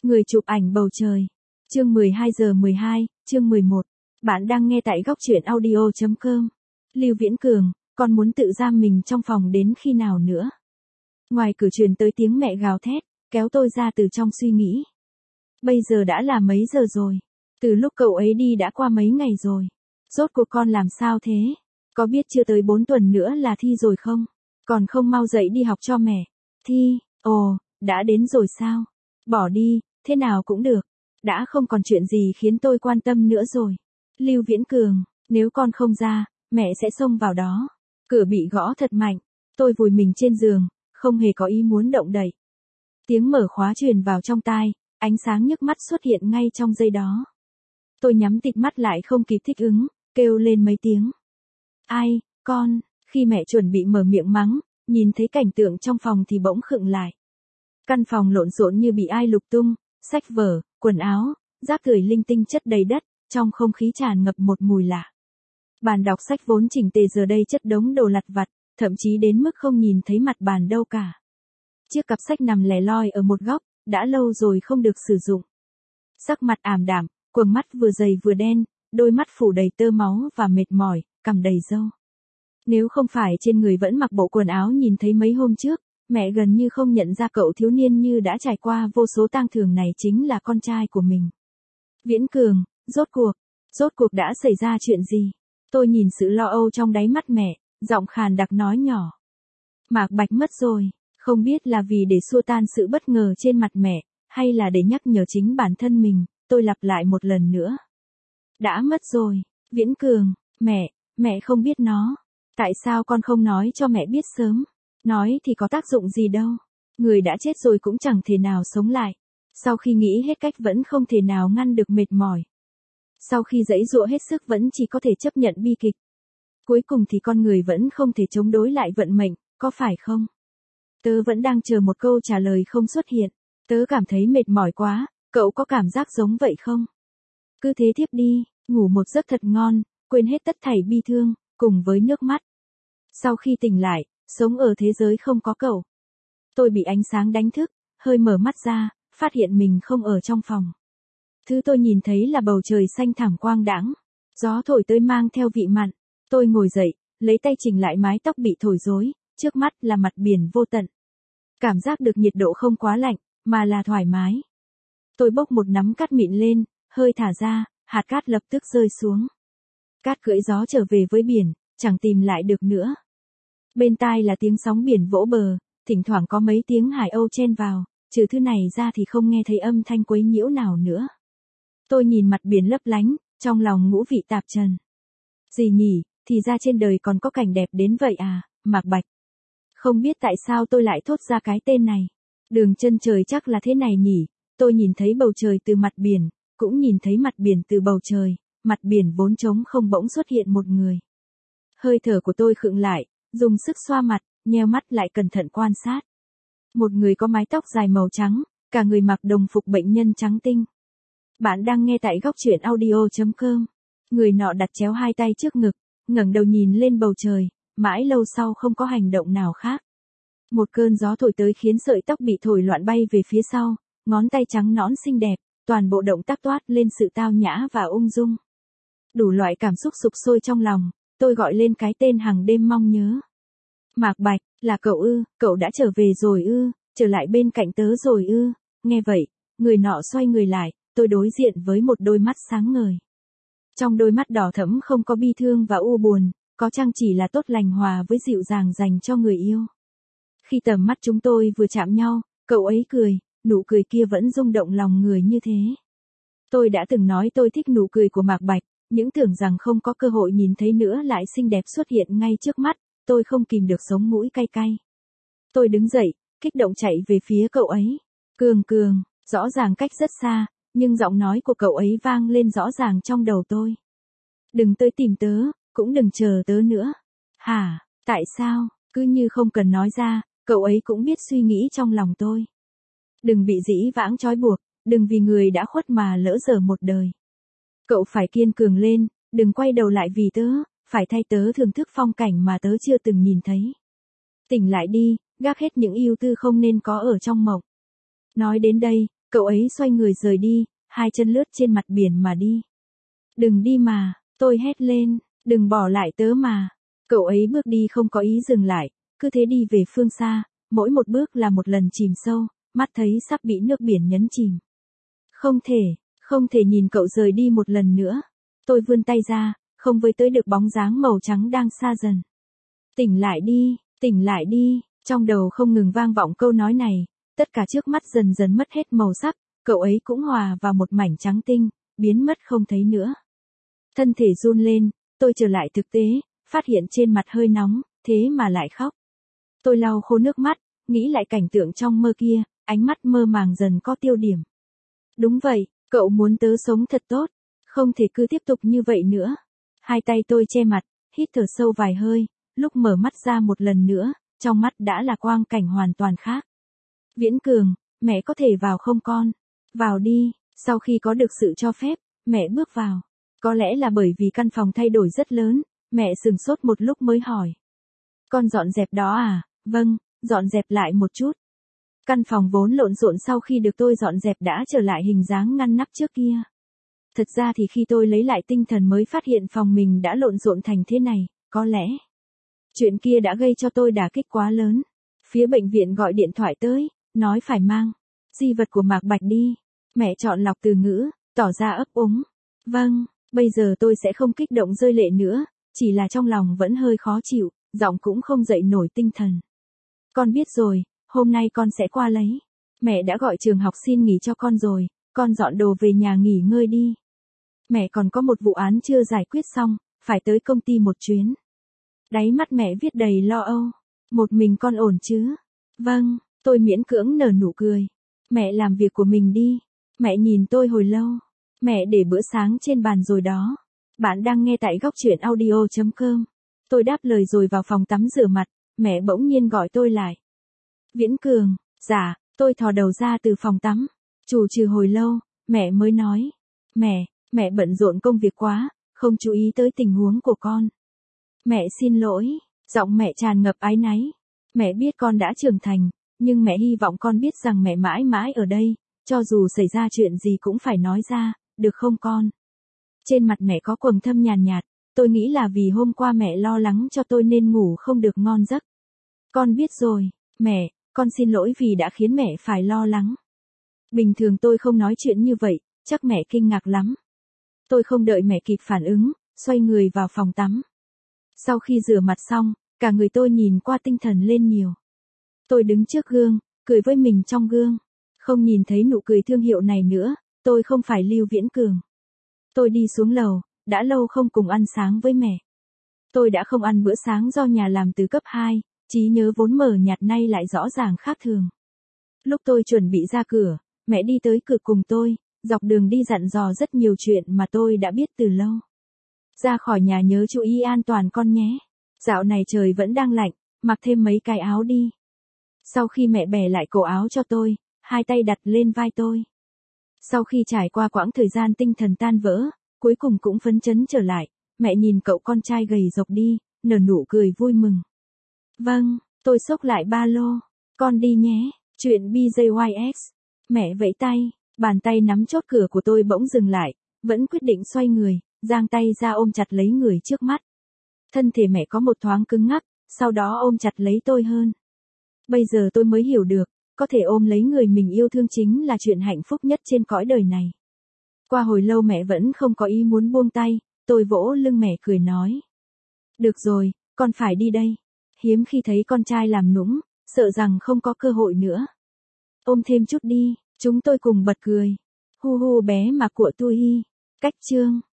Người chụp ảnh bầu trời. Chương 12:12, chương 11. Bạn đang nghe tại góc truyện audio.com. Lưu Viễn Cường, con muốn tự giam mình trong phòng đến khi nào nữa? Ngoài cửa truyền tới tiếng mẹ gào thét, kéo tôi ra từ trong suy nghĩ. Bây giờ đã là mấy giờ rồi? Từ lúc cậu ấy đi đã qua mấy ngày rồi. Rốt cuộc con làm sao thế? Có biết chưa tới 4 tuần nữa là thi rồi không? Còn không mau dậy đi học cho mẹ. Thi, ồ, đã đến rồi sao? Bỏ đi, thế nào cũng được. Đã không còn chuyện gì khiến tôi quan tâm nữa rồi. Lưu Viễn Cường, nếu con không ra, mẹ sẽ xông vào đó. Cửa bị gõ thật mạnh. Tôi vùi mình trên giường, không hề có ý muốn động đậy. Tiếng mở khóa truyền vào trong tai, ánh sáng nhức mắt xuất hiện ngay trong giây đó. Tôi nhắm tịt mắt lại không kịp thích ứng, kêu lên mấy tiếng. Ai, con, khi mẹ chuẩn bị mở miệng mắng, nhìn thấy cảnh tượng trong phòng thì bỗng khựng lại. Căn phòng lộn xộn như bị ai lục tung, sách vở, quần áo, rác rưởi linh tinh chất đầy đất, trong không khí tràn ngập một mùi lạ. Bàn đọc sách vốn chỉnh tề giờ đây chất đống đồ lặt vặt, thậm chí đến mức không nhìn thấy mặt bàn đâu cả. Chiếc cặp sách nằm lẻ loi ở một góc, đã lâu rồi không được sử dụng. Sắc mặt ảm đạm, quầng mắt vừa dày vừa đen, đôi mắt phủ đầy tơ máu và mệt mỏi, cằm đầy râu. Nếu không phải trên người vẫn mặc bộ quần áo nhìn thấy mấy hôm trước, mẹ gần như không nhận ra cậu thiếu niên như đã trải qua vô số tang thương này chính là con trai của mình. Viễn Cường, rốt cuộc đã xảy ra chuyện gì? Tôi nhìn sự lo âu trong đáy mắt mẹ, giọng khàn đặc nói nhỏ. Mạc Bạch mất rồi, không biết là vì để xua tan sự bất ngờ trên mặt mẹ, hay là để nhắc nhở chính bản thân mình, tôi lặp lại một lần nữa. Đã mất rồi, Viễn Cường, mẹ không biết nó. Tại sao con không nói cho mẹ biết sớm? Nói thì có tác dụng gì đâu. Người đã chết rồi cũng chẳng thể nào sống lại. Sau khi nghĩ hết cách vẫn không thể nào ngăn được mệt mỏi. Sau khi giãy giụa hết sức vẫn chỉ có thể chấp nhận bi kịch. Cuối cùng thì con người vẫn không thể chống đối lại vận mệnh, có phải không? Tớ vẫn đang chờ một câu trả lời không xuất hiện. Tớ cảm thấy mệt mỏi quá, cậu có cảm giác giống vậy không? Cứ thế thiếp đi, ngủ một giấc thật ngon, quên hết tất thảy bi thương, cùng với nước mắt. Sau khi tỉnh lại, sống ở thế giới không có cậu. Tôi bị ánh sáng đánh thức, hơi mở mắt ra, phát hiện mình không ở trong phòng. Thứ tôi nhìn thấy là bầu trời xanh thẳm quang đãng, gió thổi tới mang theo vị mặn. Tôi ngồi dậy, lấy tay chỉnh lại mái tóc bị thổi rối, trước mắt là mặt biển vô tận. Cảm giác được nhiệt độ không quá lạnh, mà là thoải mái. Tôi bốc một nắm cát mịn lên, hơi thả ra, hạt cát lập tức rơi xuống. Cát cưỡi gió trở về với biển, chẳng tìm lại được nữa. Bên tai là tiếng sóng biển vỗ bờ, thỉnh thoảng có mấy tiếng hải âu chen vào, trừ thứ này ra thì không nghe thấy âm thanh quấy nhiễu nào nữa. Tôi nhìn mặt biển lấp lánh, trong lòng ngũ vị tạp trần. Gì nhỉ, thì ra trên đời còn có cảnh đẹp đến vậy à, Mạc Bạch. Không biết tại sao tôi lại thốt ra cái tên này. Đường chân trời chắc là thế này nhỉ, tôi nhìn thấy bầu trời từ mặt biển, cũng nhìn thấy mặt biển từ bầu trời, mặt biển vốn trống không bỗng xuất hiện một người. Hơi thở của tôi khựng lại, dùng sức xoa mặt, nheo mắt lại cẩn thận quan sát. Một người có mái tóc dài màu trắng, cả người mặc đồng phục bệnh nhân trắng tinh. Bạn đang nghe tại góc truyện audio.com. Người nọ đặt chéo hai tay trước ngực, ngẩng đầu nhìn lên bầu trời, mãi lâu sau không có hành động nào khác. Một cơn gió thổi tới khiến sợi tóc bị thổi loạn bay về phía sau, ngón tay trắng nõn xinh đẹp, toàn bộ động tác toát lên sự tao nhã và ung dung. Đủ loại cảm xúc sục sôi trong lòng, tôi gọi lên cái tên hàng đêm mong nhớ. Mạc Bạch, là cậu ư, cậu đã trở về rồi ư, trở lại bên cạnh tớ rồi ư. Nghe vậy, người nọ xoay người lại, tôi đối diện với một đôi mắt sáng ngời. Trong đôi mắt đỏ thẫm không có bi thương và u buồn, có chăng chỉ là tốt lành hòa với dịu dàng dành cho người yêu. Khi tầm mắt chúng tôi vừa chạm nhau, cậu ấy cười, nụ cười kia vẫn rung động lòng người như thế. Tôi đã từng nói tôi thích nụ cười của Mạc Bạch, những tưởng rằng không có cơ hội nhìn thấy nữa lại xinh đẹp xuất hiện ngay trước mắt, tôi không kìm được sống mũi cay cay. Tôi đứng dậy, kích động chạy về phía cậu ấy. Cường, rõ ràng cách rất xa, nhưng giọng nói của cậu ấy vang lên rõ ràng trong đầu tôi. Đừng tới tìm tớ, cũng đừng chờ tớ nữa. Hả, tại sao, cứ như không cần nói ra, cậu ấy cũng biết suy nghĩ trong lòng tôi. Đừng bị dĩ vãng trói buộc, đừng vì người đã khuất mà lỡ dở một đời. Cậu phải kiên cường lên, đừng quay đầu lại vì tớ, phải thay tớ thưởng thức phong cảnh mà tớ chưa từng nhìn thấy. Tỉnh lại đi, gác hết những ưu tư không nên có ở trong mộng. Nói đến đây, Cậu ấy xoay người rời đi, hai chân lướt trên mặt biển mà đi. Đừng đi mà, tôi hét lên, đừng bỏ lại tớ mà. Cậu ấy bước đi không có ý dừng lại, cứ thế đi về phương xa, mỗi một bước là một lần chìm sâu, mắt thấy sắp bị nước biển nhấn chìm. Không thể nhìn cậu rời đi một lần nữa. Tôi vươn tay ra, không với tới được bóng dáng màu trắng đang xa dần. Tỉnh lại đi, trong đầu không ngừng vang vọng câu nói này, tất cả trước mắt dần dần mất hết màu sắc, cậu ấy cũng hòa vào một mảnh trắng tinh, biến mất không thấy nữa. Thân thể run lên, tôi trở lại thực tế, phát hiện trên mặt hơi nóng, thế mà lại khóc. Tôi lau khô nước mắt, nghĩ lại cảnh tượng trong mơ kia, ánh mắt mơ màng dần có tiêu điểm. Đúng vậy, cậu muốn tớ sống thật tốt, không thể cứ tiếp tục như vậy nữa. Hai tay tôi che mặt, hít thở sâu vài hơi, lúc mở mắt ra một lần nữa, trong mắt đã là quang cảnh hoàn toàn khác. Viễn Cường, mẹ có thể vào không con? Vào đi, sau khi có được sự cho phép, mẹ bước vào. Có lẽ là bởi vì căn phòng thay đổi rất lớn, mẹ sửng sốt một lúc mới hỏi. Con dọn dẹp đó à? Vâng, dọn dẹp lại một chút. Căn phòng vốn lộn xộn sau khi được tôi dọn dẹp đã trở lại hình dáng ngăn nắp trước kia. Thật ra thì khi tôi lấy lại tinh thần mới phát hiện phòng mình đã lộn xộn thành thế này, có lẽ chuyện kia đã gây cho tôi đả kích quá lớn. Phía bệnh viện gọi điện thoại tới, nói phải mang di vật của Mạc Bạch đi. Mẹ chọn lọc từ ngữ, tỏ ra ấp úng. Vâng, bây giờ tôi sẽ không kích động rơi lệ nữa, chỉ là trong lòng vẫn hơi khó chịu, giọng cũng không dậy nổi tinh thần. Con biết rồi, hôm nay con sẽ qua lấy. Mẹ đã gọi trường học xin nghỉ cho con rồi, con dọn đồ về nhà nghỉ ngơi đi. Mẹ còn có một vụ án chưa giải quyết xong, phải tới công ty một chuyến. Đáy mắt mẹ viết đầy lo âu. Một mình con ổn chứ? Vâng, tôi miễn cưỡng nở nụ cười. Mẹ làm việc của mình đi. Mẹ nhìn tôi hồi lâu. Mẹ để bữa sáng trên bàn rồi đó. Bạn đang nghe tại góc truyện audio.com. Tôi đáp lời rồi vào phòng tắm rửa mặt, mẹ bỗng nhiên gọi tôi lại. Viễn Cường, dạ, tôi thò đầu ra từ phòng tắm. Chù chừ hồi lâu, mẹ mới nói. Mẹ bận rộn công việc quá, không chú ý tới tình huống của con. Mẹ xin lỗi, giọng mẹ tràn ngập áy náy. Mẹ biết con đã trưởng thành, nhưng mẹ hy vọng con biết rằng mẹ mãi mãi ở đây, cho dù xảy ra chuyện gì cũng phải nói ra, được không con? Trên mặt mẹ có quầng thâm nhàn nhạt, tôi nghĩ là vì hôm qua mẹ lo lắng cho tôi nên ngủ không được ngon giấc. Con biết rồi, mẹ, con xin lỗi vì đã khiến mẹ phải lo lắng. Bình thường tôi không nói chuyện như vậy, chắc mẹ kinh ngạc lắm. Tôi không đợi mẹ kịp phản ứng, xoay người vào phòng tắm. Sau khi rửa mặt xong, cả người tôi nhìn qua tinh thần lên nhiều. Tôi đứng trước gương, cười với mình trong gương. Không nhìn thấy nụ cười thương hiệu này nữa, tôi không phải Lưu Viễn Cường. Tôi đi xuống lầu, đã lâu không cùng ăn sáng với mẹ. Tôi đã không ăn bữa sáng do nhà làm từ cấp 2, trí nhớ vốn mờ nhạt nay lại rõ ràng khác thường. Lúc tôi chuẩn bị ra cửa, mẹ đi tới cửa cùng tôi, dọc đường đi dặn dò rất nhiều chuyện mà tôi đã biết từ lâu. Ra khỏi nhà nhớ chú ý an toàn con nhé. Dạo này trời vẫn đang lạnh, mặc thêm mấy cái áo đi. Sau khi mẹ bẻ lại cổ áo cho tôi, hai tay đặt lên vai tôi. Sau khi trải qua quãng thời gian tinh thần tan vỡ, cuối cùng cũng phấn chấn trở lại, mẹ nhìn cậu con trai gầy rộc đi, nở nụ cười vui mừng. Vâng, tôi xốc lại ba lô. Con đi nhé, chuyện BJYX. Mẹ vẫy tay, bàn tay nắm chốt cửa của tôi bỗng dừng lại, vẫn quyết định xoay người, giang tay ra ôm chặt lấy người trước mắt. Thân thể mẹ có một thoáng cứng ngắc, sau đó ôm chặt lấy tôi hơn. Bây giờ tôi mới hiểu được, có thể ôm lấy người mình yêu thương chính là chuyện hạnh phúc nhất trên cõi đời này. Qua hồi lâu mẹ vẫn không có ý muốn buông tay, tôi vỗ lưng mẹ cười nói. Được rồi, con phải đi đây. Hiếm khi thấy con trai làm nũng, sợ rằng không có cơ hội nữa. Ôm thêm chút đi, chúng tôi cùng bật cười. Hu hu bé mà của tôi. Cách chương.